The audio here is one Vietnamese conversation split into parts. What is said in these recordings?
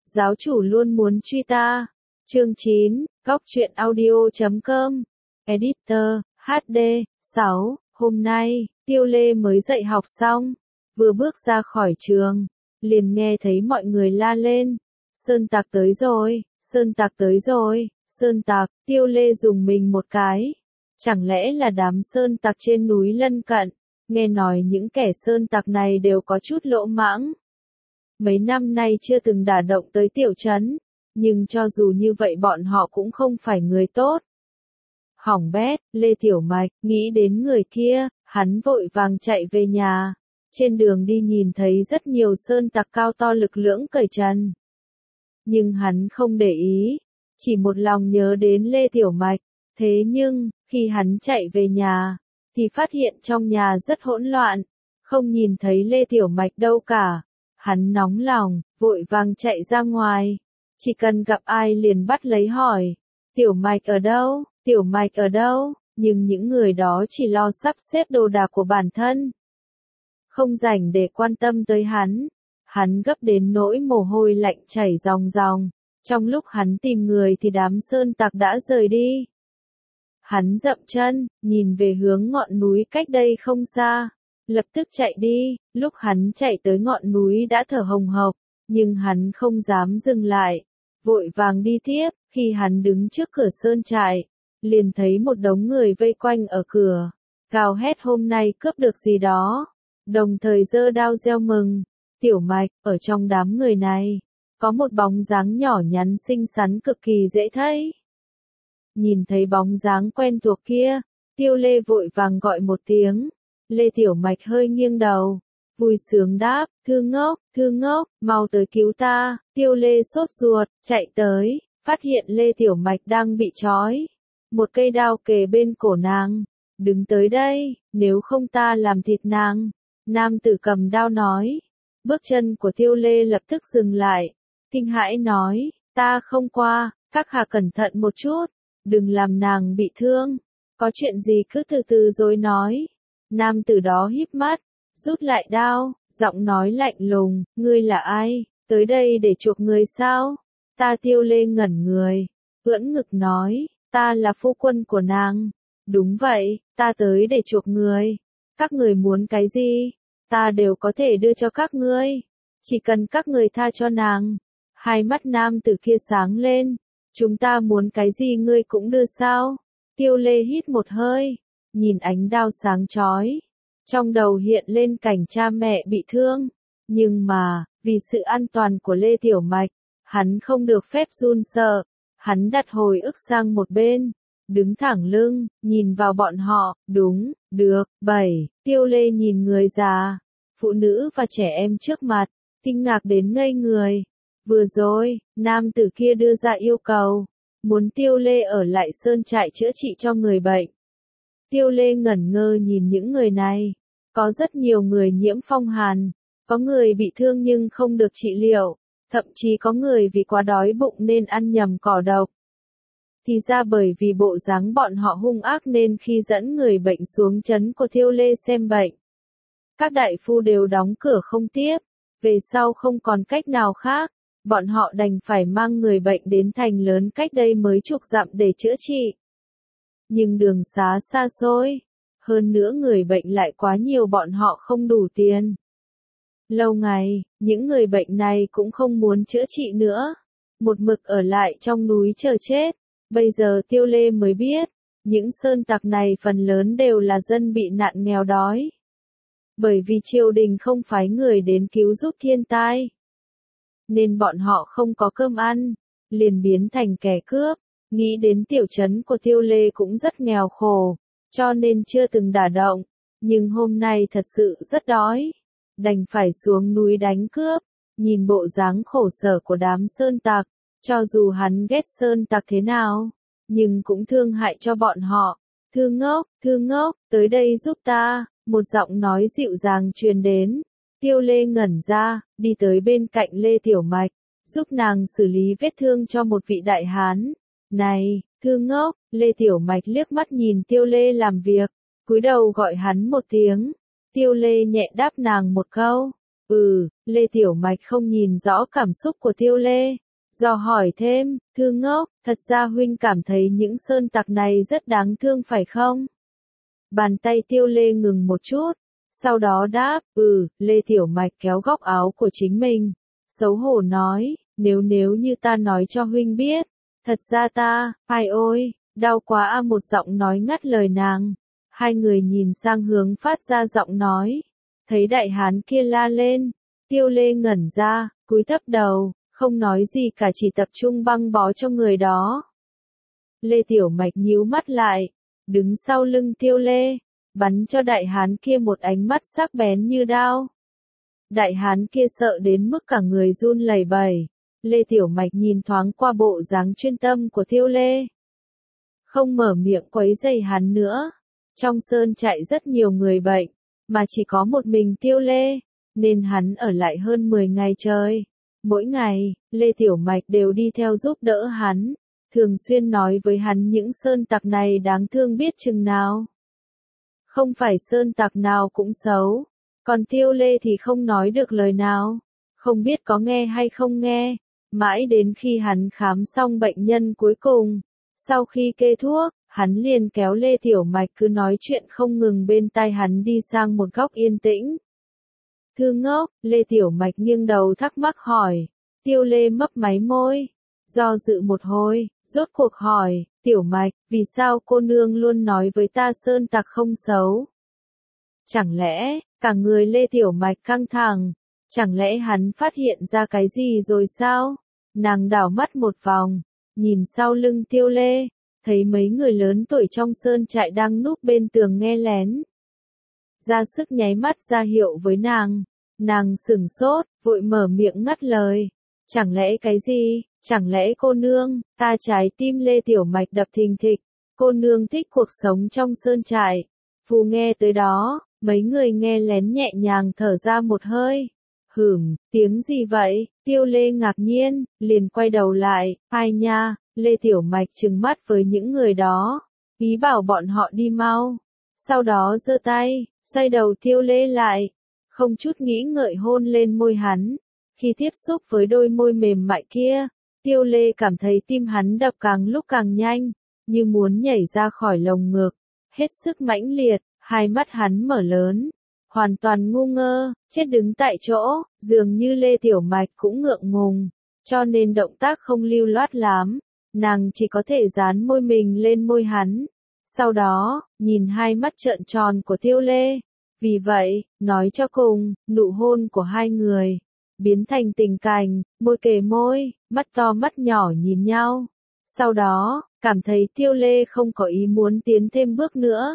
giáo chủ luôn muốn truy ta. Chương 9, Góc truyện audio.com. Editor, HD, 6, hôm nay, Tiêu Lê mới dạy học xong, vừa bước ra khỏi trường, liền nghe thấy mọi người la lên, Sơn Tặc tới rồi, Sơn Tặc tới rồi, Sơn Tặc. Tiêu Lê dùng mình một cái, chẳng lẽ là đám Sơn Tặc trên núi lân cận, nghe nói những kẻ Sơn Tặc này đều có chút lỗ mãng. Mấy năm nay chưa từng đả động tới tiểu trấn, nhưng cho dù như vậy bọn họ cũng không phải người tốt. Hỏng bét, Lê Tiểu Mạch, nghĩ đến người kia, hắn vội vàng chạy về nhà. Trên đường đi nhìn thấy rất nhiều Sơn Tặc cao to lực lưỡng cởi trần. Nhưng hắn không để ý, chỉ một lòng nhớ đến Lê Tiểu Mạch. Thế nhưng, khi hắn chạy về nhà, thì phát hiện trong nhà rất hỗn loạn, không nhìn thấy Lê Tiểu Mạch đâu cả. Hắn nóng lòng, vội vàng chạy ra ngoài, chỉ cần gặp ai liền bắt lấy hỏi, Tiểu Mạch ở đâu, Tiểu Mạch ở đâu, nhưng những người đó chỉ lo sắp xếp đồ đạc của bản thân. Không rảnh để quan tâm tới hắn gấp đến nỗi mồ hôi lạnh chảy ròng ròng, trong lúc hắn tìm người thì đám Sơn Tặc đã rời đi. Hắn dậm chân, nhìn về hướng ngọn núi cách đây không xa, lập tức chạy đi. Lúc hắn chạy tới ngọn núi đã thở hồng hộc, nhưng hắn không dám dừng lại, vội vàng đi tiếp. Khi hắn đứng trước cửa sơn trại, liền thấy một đống người vây quanh ở cửa, gào hét hôm nay cướp được gì đó, đồng thời giơ đao reo mừng. Tiểu Mạch, ở trong đám người này, có một bóng dáng nhỏ nhắn xinh xắn cực kỳ dễ thấy. Nhìn thấy bóng dáng quen thuộc kia, Tiêu Lê vội vàng gọi một tiếng. Lê Tiểu Mạch hơi nghiêng đầu, vui sướng đáp, Thư Ngốc, mau tới cứu ta. Tiêu Lê sốt ruột, chạy tới, phát hiện Lê Tiểu Mạch đang bị trói. Một cây đao kề bên cổ nàng, đứng tới đây, nếu không ta làm thịt nàng. Nam tử cầm đao nói. Bước chân của Tiêu Lê lập tức dừng lại, kinh hãi nói, ta không qua, các hạ cẩn thận một chút, đừng làm nàng bị thương, có chuyện gì cứ từ từ rồi nói. Nam tử đó híp mắt, rút lại đao, giọng nói lạnh lùng, ngươi là ai, tới đây để chuộc người sao? Ta. Tiêu Lê ngẩn người, ưỡn ngực nói, ta là phu quân của nàng. Đúng vậy, ta tới để chuộc người, các người muốn cái gì, ta đều có thể đưa cho các ngươi, chỉ cần các người tha cho nàng. Hai mắt nam tử kia sáng lên, chúng ta muốn cái gì ngươi cũng đưa sao? Tiêu Lê hít một hơi, nhìn ánh đao sáng chói, trong đầu hiện lên cảnh cha mẹ bị thương, nhưng mà, vì sự an toàn của Lê Tiểu Mạch, hắn không được phép run sợ, hắn đặt hồi ức sang một bên, đứng thẳng lưng, nhìn vào bọn họ. Đúng, được, 7, Tiêu Lê nhìn người già, phụ nữ và trẻ em trước mặt, kinh ngạc đến ngây người. Vừa rồi, nam tử kia đưa ra yêu cầu, muốn Tiêu Lê ở lại sơn trại chữa trị cho người bệnh. Tiêu Lê ngẩn ngơ nhìn những người này, có rất nhiều người nhiễm phong hàn, có người bị thương nhưng không được trị liệu, thậm chí có người vì quá đói bụng nên ăn nhầm cỏ độc. Thì ra bởi vì bộ dáng bọn họ hung ác nên khi dẫn người bệnh xuống trấn của Tiêu Lê xem bệnh, các đại phu đều đóng cửa không tiếp. Về sau không còn cách nào khác, bọn họ đành phải mang người bệnh đến thành lớn cách đây mấy chục dặm để chữa trị. Nhưng đường xá xa xôi, hơn nữa người bệnh lại quá nhiều, bọn họ không đủ tiền. Lâu ngày, những người bệnh này cũng không muốn chữa trị nữa, một mực ở lại trong núi chờ chết. Bây giờ Tiêu Lê mới biết, những Sơn Tặc này phần lớn đều là dân bị nạn nghèo đói. Bởi vì triều đình không phái người đến cứu giúp thiên tai, nên bọn họ không có cơm ăn, liền biến thành kẻ cướp. Nghĩ đến tiểu trấn của Tiêu Lê cũng rất nghèo khổ, cho nên chưa từng đả động, nhưng hôm nay thật sự rất đói, đành phải xuống núi đánh cướp. Nhìn bộ dáng khổ sở của đám Sơn Tặc, cho dù hắn ghét Sơn Tặc thế nào, nhưng cũng thương hại cho bọn họ. Thư Ngốc, tới đây giúp ta. Một giọng nói dịu dàng truyền đến. Tiêu Lê ngẩn ra, đi tới bên cạnh Lê Tiểu Mạch, giúp nàng xử lý vết thương cho một vị đại hán. Này, Thư Ngốc. Lê Tiểu Mạch liếc mắt nhìn Tiêu Lê làm việc, cúi đầu gọi hắn một tiếng. Tiêu Lê nhẹ đáp nàng một câu, Lê Tiểu Mạch không nhìn rõ cảm xúc của Tiêu Lê. Dò hỏi thêm, Thư ngốc, thật ra huynh cảm thấy những sơn tặc này rất đáng thương phải không? Bàn tay Tiêu Lê ngừng một chút, sau đó đáp, Lê Tiểu Mạch kéo góc áo của chính mình, xấu hổ nói, nếu như ta nói cho huynh biết, thật ra ta, ai ôi, đau quá một giọng nói ngắt lời nàng. Hai người nhìn sang hướng phát ra giọng nói, thấy đại hán kia la lên, Tiêu Lê ngẩn ra, cúi thấp đầu, không nói gì cả chỉ tập trung băng bó cho người đó. Lê Tiểu Mạch nhíu mắt lại, đứng sau lưng Tiêu Lê, bắn cho đại hán kia một ánh mắt sắc bén như đao. Đại hán kia sợ đến mức cả người run lẩy bẩy. Lê Tiểu Mạch nhìn thoáng qua bộ dáng chuyên tâm của Tiêu Lê. Không mở miệng quấy rầy hắn nữa. Trong sơn trại rất nhiều người bệnh, mà chỉ có một mình Tiêu Lê, nên hắn ở lại hơn 10 ngày trời. Mỗi ngày, Lê Tiểu Mạch đều đi theo giúp đỡ hắn, thường xuyên nói với hắn những sơn tặc này đáng thương biết chừng nào. Không phải sơn tặc nào cũng xấu, còn Tiêu Lê thì không nói được lời nào, không biết có nghe hay không nghe, mãi đến khi hắn khám xong bệnh nhân cuối cùng. Sau khi kê thuốc, hắn liền kéo Lê Tiểu Mạch cứ nói chuyện không ngừng bên tai hắn đi sang một góc yên tĩnh. Thư ngốc, Lê Tiểu Mạch nghiêng đầu thắc mắc hỏi. Tiêu Lê mấp máy môi, do dự một hồi, rốt cuộc hỏi, Tiểu Mạch, vì sao cô nương luôn nói với ta sơn tặc không xấu? Chẳng lẽ, cả người Lê Tiểu Mạch căng thẳng, chẳng lẽ hắn phát hiện ra cái gì rồi sao? Nàng đảo mắt một vòng, nhìn sau lưng Tiêu Lê, thấy mấy người lớn tuổi trong sơn trại đang núp bên tường nghe lén. Ra sức nháy mắt ra hiệu với nàng sửng sốt, vội mở miệng ngắt lời. Chẳng lẽ cái gì, chẳng lẽ cô nương, ta trái tim Lê Tiểu Mạch đập thình thịch, cô nương thích cuộc sống trong sơn trại. Phù nghe tới đó, mấy người nghe lén nhẹ nhàng thở ra một hơi. Tiếng gì vậy? Tiêu Lê ngạc nhiên, liền quay đầu lại, ai nha, Lê Tiểu Mạch trừng mắt với những người đó, ý bảo bọn họ đi mau. Sau đó giơ tay, xoay đầu Tiêu Lê lại, không chút nghĩ ngợi hôn lên môi hắn. Khi tiếp xúc với đôi môi mềm mại kia, Tiêu Lê cảm thấy tim hắn đập càng lúc càng nhanh, như muốn nhảy ra khỏi lồng ngực, hết sức mãnh liệt, hai mắt hắn mở lớn, hoàn toàn ngu ngơ, chết đứng tại chỗ, dường như Lê Tiểu Mạch cũng ngượng ngùng, cho nên động tác không lưu loát lắm, nàng chỉ có thể dán môi mình lên môi hắn. Sau đó, nhìn hai mắt trợn tròn của Tiêu Lê. Vì vậy, nói cho cùng, nụ hôn của hai người biến thành tình cảnh, môi kề môi, mắt to mắt nhỏ nhìn nhau. Sau đó, cảm thấy Tiêu Lê không có ý muốn tiến thêm bước nữa.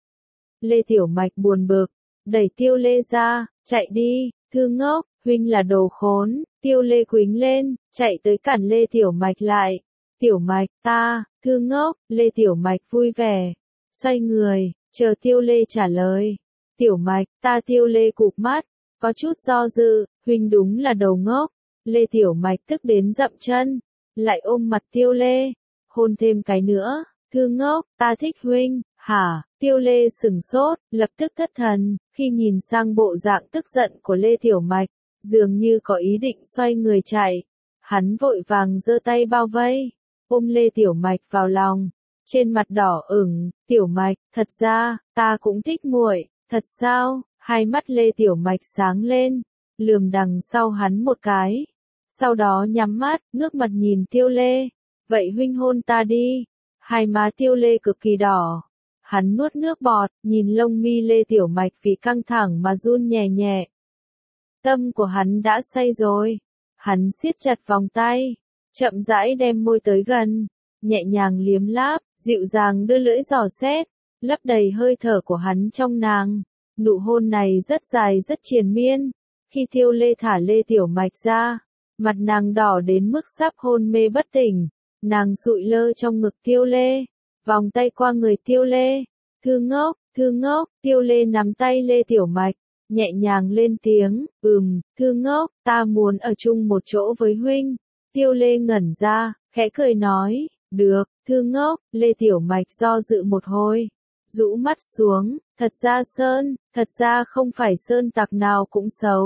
Lê Tiểu Mạch buồn bực, đẩy Tiêu Lê ra, chạy đi, Thư ngốc, huynh là đồ khốn. Tiêu Lê quýnh lên, chạy tới cản Lê Tiểu Mạch lại. Tiểu Mạch, ta, Thư ngốc, Lê Tiểu Mạch vui vẻ, xoay người, chờ Tiêu Lê trả lời. Tiểu Mạch, ta Tiêu Lê cụp mắt, có chút do dự, huynh đúng là đầu ngốc. Lê Tiểu Mạch tức đến dậm chân, lại ôm mặt Tiêu Lê, hôn thêm cái nữa. Thư ngốc, ta thích huynh. Hả? Tiêu Lê sửng sốt, lập tức thất thần, khi nhìn sang bộ dạng tức giận của Lê Tiểu Mạch, dường như có ý định xoay người chạy. Hắn vội vàng giơ tay bao vây, ôm Lê Tiểu Mạch vào lòng, trên mặt đỏ ửng. Tiểu Mạch, thật ra, ta cũng thích muội. Thật sao? Hai mắt Lê Tiểu Mạch sáng lên, lườm đằng sau hắn một cái. Sau đó nhắm mắt, ngước mặt nhìn Tiêu Lê. Vậy huynh hôn ta đi. Hai má Tiêu Lê cực kỳ đỏ. Hắn nuốt nước bọt, nhìn lông mi Lê Tiểu Mạch vì căng thẳng mà run nhẹ nhẹ. Tâm của hắn đã say rồi. Hắn siết chặt vòng tay, chậm rãi đem môi tới gần, nhẹ nhàng liếm láp, dịu dàng đưa lưỡi dò xét, lấp đầy hơi thở của hắn trong nàng. Nụ hôn này rất dài rất triền miên. Khi Tiêu Lê thả Lê Tiểu Mạch ra, mặt nàng đỏ đến mức sắp hôn mê bất tỉnh. Nàng sụi lơ trong ngực Tiêu Lê, vòng tay qua người Tiêu Lê. Thư ngốc, Tiêu Lê nắm tay Lê Tiểu Mạch, nhẹ nhàng lên tiếng, Thư ngốc, ta muốn ở chung một chỗ với huynh. Tiêu Lê ngẩn ra, khẽ cười nói, được. Thư ngốc, Lê Tiểu Mạch do dự một hồi, rũ mắt xuống, thật ra không phải sơn tặc nào cũng xấu.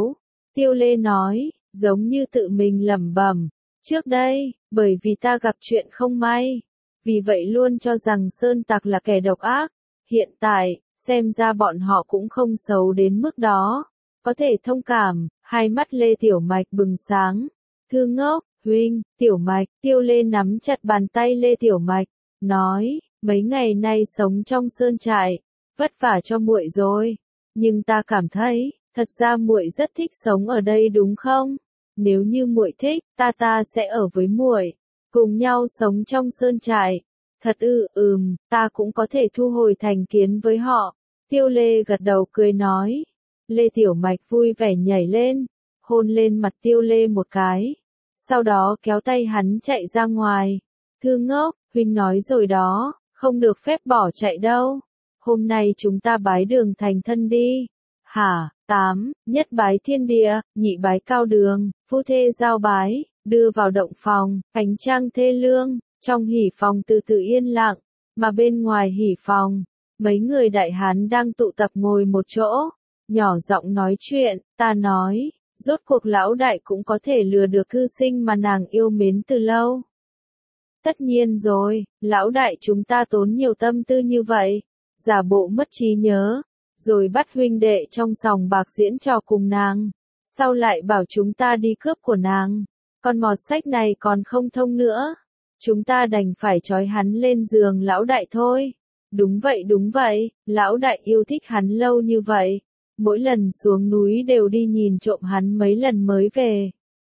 Tiêu Lê nói, giống như tự mình lẩm bẩm. Trước đây, bởi vì ta gặp chuyện không may, vì vậy luôn cho rằng sơn tặc là kẻ độc ác. Hiện tại, xem ra bọn họ cũng không xấu đến mức đó. Có thể thông cảm, hai mắt Lê Tiểu Mạch bừng sáng. Thư ngốc, huynh, Tiểu Mạch, Tiêu Lê nắm chặt bàn tay Lê Tiểu Mạch, nói, mấy ngày nay sống trong sơn trại, vất vả cho muội rồi. Nhưng ta cảm thấy, thật ra muội rất thích sống ở đây đúng không? Nếu như muội thích, ta sẽ ở với muội, cùng nhau sống trong sơn trại. Thật ta cũng có thể thu hồi thành kiến với họ. Tiêu Lê gật đầu cười nói. Lê Tiểu Mạch vui vẻ nhảy lên, hôn lên mặt Tiêu Lê một cái. Sau đó kéo tay hắn chạy ra ngoài. Thư ngốc, huynh nói rồi đó, không được phép bỏ chạy đâu. Hôm nay chúng ta bái đường thành thân đi. Hả, 8, nhất bái thiên địa, nhị bái cao đường, phu thê giao bái, đưa vào động phòng, ánh trăng thê lương, trong hỉ phòng từ từ yên lặng, mà bên ngoài hỉ phòng, mấy người đại hán đang tụ tập ngồi một chỗ, nhỏ giọng nói chuyện, ta nói, rốt cuộc lão đại cũng có thể lừa được thư sinh mà nàng yêu mến từ lâu. Tất nhiên rồi, lão đại chúng ta tốn nhiều tâm tư như vậy, giả bộ mất trí nhớ, rồi bắt huynh đệ trong sòng bạc diễn trò cùng nàng, sau lại bảo chúng ta đi cướp của nàng, còn mọt sách này còn không thông nữa, chúng ta đành phải trói hắn lên giường lão đại thôi. Đúng vậy, lão đại yêu thích hắn lâu như vậy, mỗi lần xuống núi đều đi nhìn trộm hắn mấy lần mới về.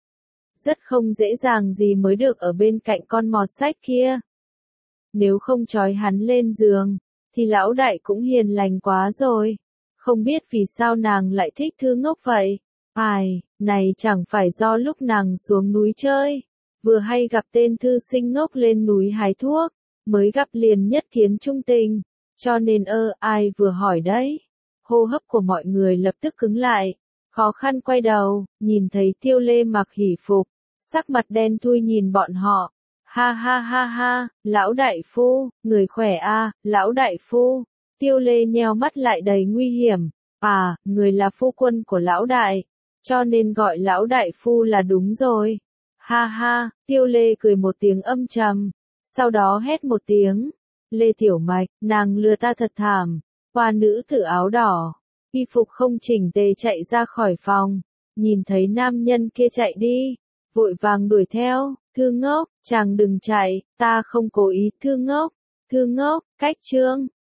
Rất không dễ dàng gì mới được ở bên cạnh con mọt sách kia. Nếu không trói hắn lên giường, thì lão đại cũng hiền lành quá rồi. Không biết vì sao nàng lại thích Thư ngốc vậy. Này chẳng phải do lúc nàng xuống núi chơi, vừa hay gặp tên thư sinh ngốc lên núi hái thuốc, mới gặp liền nhất kiến trung tình, cho nên ai vừa hỏi đấy. Hô hấp của mọi người lập tức cứng lại, khó khăn quay đầu, nhìn thấy Tiêu Lê mặc hỉ phục, sắc mặt đen thui nhìn bọn họ. Ha, lão đại phu, người khỏe a, lão đại phu. Tiêu Lê nheo mắt lại đầy nguy hiểm. Người là phu quân của lão đại, cho nên gọi lão đại phu là đúng rồi. Ha, Tiêu Lê cười một tiếng âm trầm, sau đó hét một tiếng. Lê Tiểu Mạch, nàng lừa ta thật thảm. Hoa nữ tử áo đỏ, y phục không chỉnh tề chạy ra khỏi phòng, nhìn thấy nam nhân kia chạy đi, vội vàng đuổi theo. Thư ngốc, chàng đừng chạy, ta không cố ý. Thư ngốc, cách chương.